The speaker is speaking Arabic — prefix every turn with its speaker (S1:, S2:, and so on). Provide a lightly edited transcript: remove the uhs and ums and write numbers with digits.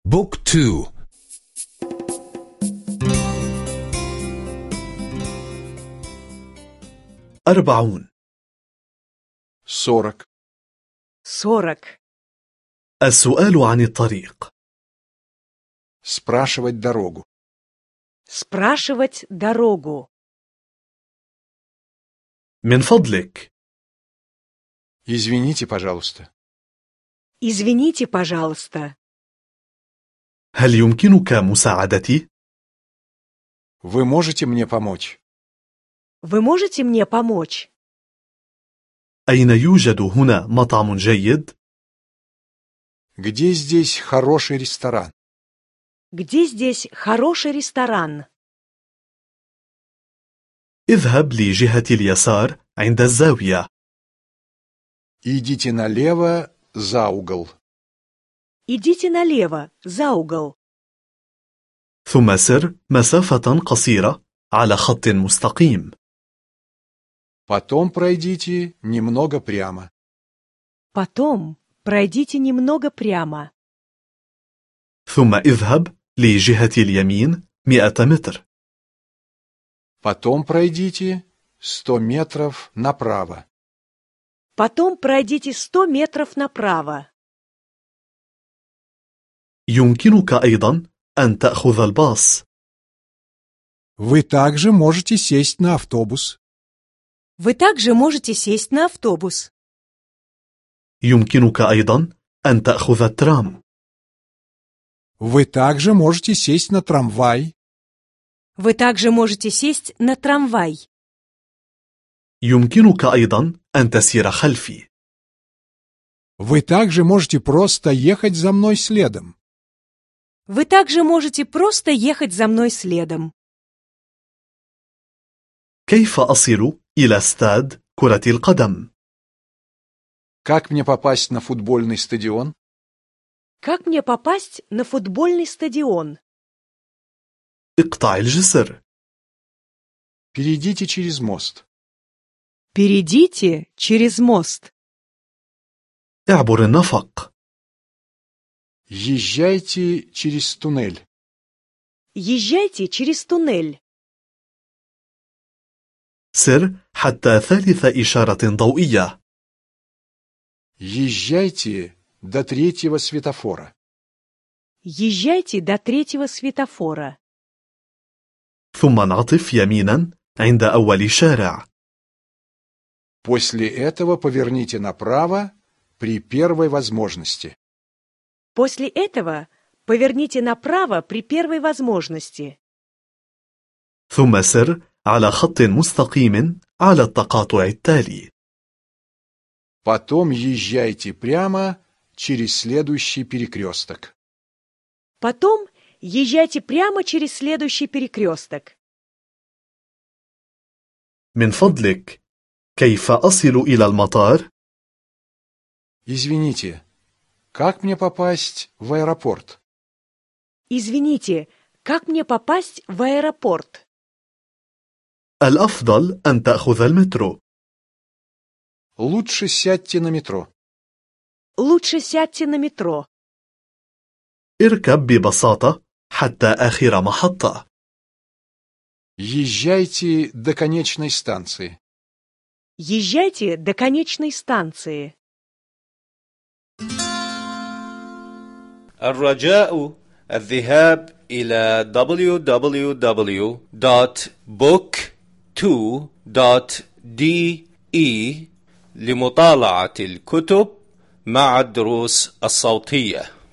S1: بوك 2.
S2: 40.
S3: 40.
S4: 40.
S2: السؤال عن الطريق.
S3: Спрашивать дорогу.
S4: Спрашивать дорогу.
S2: من فضلك.
S3: Извините, пожалуйста.
S4: Извините, пожалуйста.
S2: هل يمكنك مساعدتي؟
S3: Вы можете мне помочь?
S4: Вы можете мне помочь?
S2: أين يوجد هنا مطعم جيد؟
S3: Где здесь хороший ресторан?
S4: Где здесь хороший ресторан?
S2: اذهب لجهة اليسار عند الزاوية.
S3: Идите налево за угол.
S4: Идите налево, за угол.
S2: ثم سر مسافة قصيرة على خط مستقيم.
S3: Потом пройдите немного прямо.
S4: Потом пройдите немного прямо.
S2: ثم اذهب لجهة اليمين 100 متر.
S3: Потом пройдите 100 метров направо.
S4: Потом пройдите 100 метров направо.
S2: يمكنك أيضا أن تأخذ الباص.
S3: Вы также можете сесть на автобус.
S4: Вы также можете сесть на автобус.
S2: يمكنك أيضا أن تأخذ الترام.
S3: Вы также можете сесть на трамвай.
S4: Вы также можете сесть на трамвай.
S2: يمكنك أيضا أن تسير خلفي.
S3: Вы также можете просто ехать за мной следом.
S4: Вы также можете просто ехать за мной следом.
S2: كيف أصل إلى استاد كرة القدم؟
S3: Как мне попасть на футбольный стадион?
S4: Как мне попасть на футбольный стадион?
S2: اقطع الجسر.
S3: Перейдите через мост.
S4: Перейдите через мост.
S2: اعبر النفق.
S3: Езжайте через туннель.
S4: Езжайте через туннель.
S2: سر حتى ثالث إشارة ضوئية.
S3: Езжайте до третьего светофора.
S4: Езжайте до третьего светофора.
S2: ثم انعطف يمينا عند أول شارع.
S3: После этого поверните направо при первой возможности.
S4: После этого поверните направо при первой возможности.
S2: ثم سر على خط مستقيم على التقاطع التالي.
S3: Потом езжайте прямо через следующий перекресток.
S4: Потом езжайте прямо через следующий перекресток.
S2: من فضلك، كيف أصل إلى المطار؟
S3: Извините, как мне попасть в аэропорт?
S4: Извините, как мне попасть в аэропорт?
S2: الأفضل أن تأخذ المترو.
S3: Лучше сядьте на метро.
S4: Лучше сядьте на метро.
S2: اركب ببساطة حتى آخر محطة.
S3: Езжайте до конечной станции.
S4: Езжайте до конечной станции.
S5: الرجاء الذهاب إلى www.book2.de لمطالعة الكتب مع الدروس الصوتية.